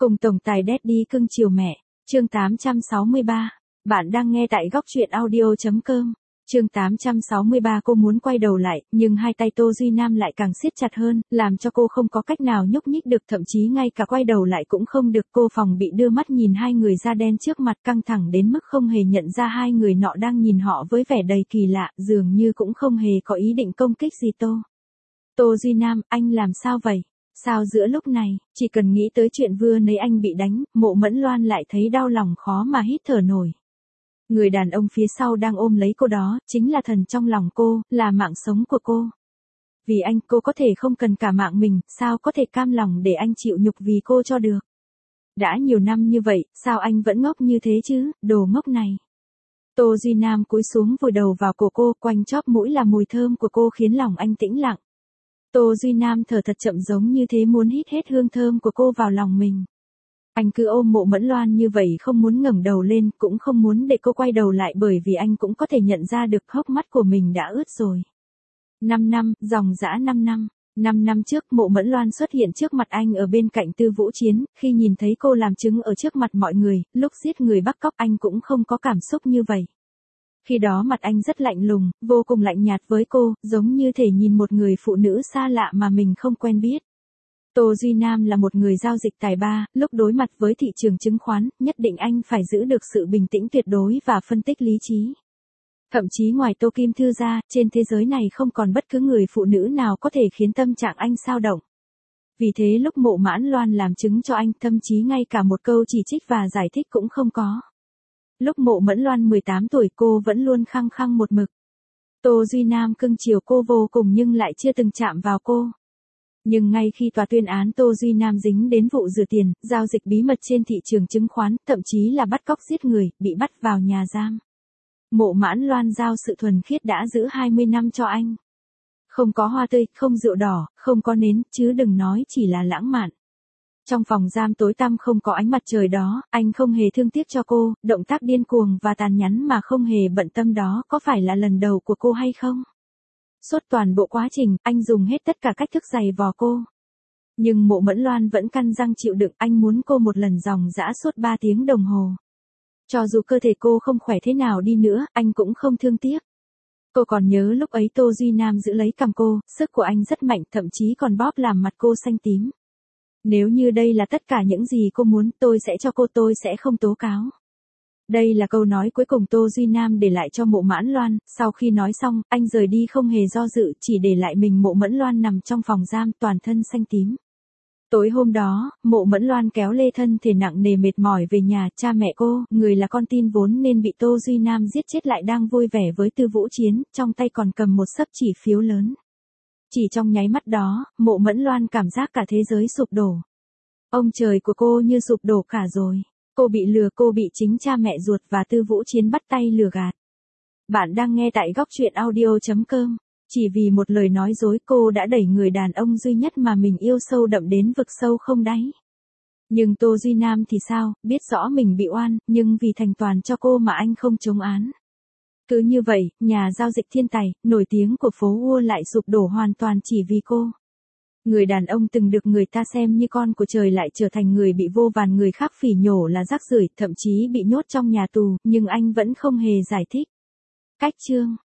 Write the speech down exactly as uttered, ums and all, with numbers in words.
Cùng tổng tài Daddy cưng chiều mẹ, chương tám trăm sáu mươi ba. Bạn đang nghe tại góc truyện audio.com. Chương tám trăm sáu mươi ba. Cô muốn quay đầu lại, nhưng hai tay Tô Duy Nam lại càng siết chặt hơn, làm cho cô không có cách nào nhúc nhích được, thậm chí ngay cả quay đầu lại cũng không được. Cô phòng bị đưa mắt nhìn hai người da đen trước mặt, căng thẳng đến mức không hề nhận ra hai người nọ đang nhìn họ với vẻ đầy kỳ lạ, dường như cũng không hề có ý định công kích gì Tô. Tô Duy Nam, anh làm sao vậy? Sao giữa lúc này, chỉ cần nghĩ tới chuyện vừa nãy anh bị đánh, Mộ Mẫn Loan lại thấy đau lòng khó mà hít thở nổi. Người đàn ông phía sau đang ôm lấy cô đó, chính là thần trong lòng cô, là mạng sống của cô. Vì anh, cô có thể không cần cả mạng mình, sao có thể cam lòng để anh chịu nhục vì cô cho được. Đã nhiều năm như vậy, sao anh vẫn ngốc như thế chứ, đồ ngốc này. Tô Duy Nam cúi xuống vùi đầu vào cổ cô, quanh chóp mũi là mùi thơm của cô khiến lòng anh tĩnh lặng. Tô Duy Nam thở thật chậm giống như thế muốn hít hết hương thơm của cô vào lòng mình. Anh cứ ôm Mộ Mẫn Loan như vậy, không muốn ngẩng đầu lên, cũng không muốn để cô quay đầu lại, bởi vì anh cũng có thể nhận ra được hốc mắt của mình đã ướt rồi. Năm năm, dòng dã năm năm. Năm năm trước, Mộ Mẫn Loan xuất hiện trước mặt anh ở bên cạnh Tư Vũ Chiến, khi nhìn thấy cô làm chứng ở trước mặt mọi người, lúc giết người bắt cóc anh cũng không có cảm xúc như vậy. Khi đó mặt anh rất lạnh lùng, vô cùng lạnh nhạt với cô, giống như thể nhìn một người phụ nữ xa lạ mà mình không quen biết. Tô Duy Nam là một người giao dịch tài ba, lúc đối mặt với thị trường chứng khoán, nhất định anh phải giữ được sự bình tĩnh tuyệt đối và phân tích lý trí. Thậm chí ngoài Tô Kim Thư ra, trên thế giới này không còn bất cứ người phụ nữ nào có thể khiến tâm trạng anh xao động. Vì thế lúc Mộ Mãn Loan làm chứng cho anh, thậm chí ngay cả một câu chỉ trích và giải thích cũng không có. Lúc Mộ Mẫn Loan mười tám tuổi, cô vẫn luôn khăng khăng một mực. Tô Duy Nam cưng chiều cô vô cùng nhưng lại chưa từng chạm vào cô. Nhưng ngay khi tòa tuyên án Tô Duy Nam dính đến vụ rửa tiền, giao dịch bí mật trên thị trường chứng khoán, thậm chí là bắt cóc giết người, bị bắt vào nhà giam. Mộ Mãn Loan giao sự thuần khiết đã giữ hai mươi năm cho anh. Không có hoa tươi, không rượu đỏ, không có nến, chứ đừng nói chỉ là lãng mạn. Trong phòng giam tối tăm không có ánh mặt trời đó, anh không hề thương tiếc cho cô, động tác điên cuồng và tàn nhẫn mà không hề bận tâm đó có phải là lần đầu của cô hay không? Suốt toàn bộ quá trình, anh dùng hết tất cả cách thức giày vò cô. Nhưng Mộ Mẫn Loan vẫn căn răng chịu đựng, anh muốn cô một lần dòng dã suốt ba tiếng đồng hồ. Cho dù cơ thể cô không khỏe thế nào đi nữa, anh cũng không thương tiếc. Cô còn nhớ lúc ấy Tô Duy Nam giữ lấy cằm cô, sức của anh rất mạnh, thậm chí còn bóp làm mặt cô xanh tím. Nếu như đây là tất cả những gì cô muốn, tôi sẽ cho cô, tôi sẽ không tố cáo. Đây là câu nói cuối cùng Tô Duy Nam để lại cho Mộ Mãn Loan, sau khi nói xong, anh rời đi không hề do dự, chỉ để lại mình Mộ Mẫn Loan nằm trong phòng giam toàn thân xanh tím. Tối hôm đó, Mộ Mẫn Loan kéo lê thân thể nặng nề mệt mỏi về nhà, cha mẹ cô, người là con tin vốn nên bị Tô Duy Nam giết chết lại đang vui vẻ với Tư Vũ Chiến, trong tay còn cầm một xấp chỉ phiếu lớn. Chỉ trong nháy mắt đó, Mộ Mẫn Loan cảm giác cả thế giới sụp đổ. Ông trời của cô như sụp đổ cả rồi. Cô bị lừa, cô bị chính cha mẹ ruột và Tư Vũ Chiến bắt tay lừa gạt. Bạn đang nghe tại góc truyện audio.com. Chỉ vì một lời nói dối cô đã đẩy người đàn ông duy nhất mà mình yêu sâu đậm đến vực sâu không đáy. Nhưng Tô Duy Nam thì sao, biết rõ mình bị oan, nhưng vì thành toàn cho cô mà anh không chống án. Cứ như vậy, nhà giao dịch thiên tài, nổi tiếng của phố Ua lại sụp đổ hoàn toàn chỉ vì cô. Người đàn ông từng được người ta xem như con của trời lại trở thành người bị vô vàn người khác phỉ nhổ là rác rưởi, thậm chí bị nhốt trong nhà tù, nhưng anh vẫn không hề giải thích. Cách chương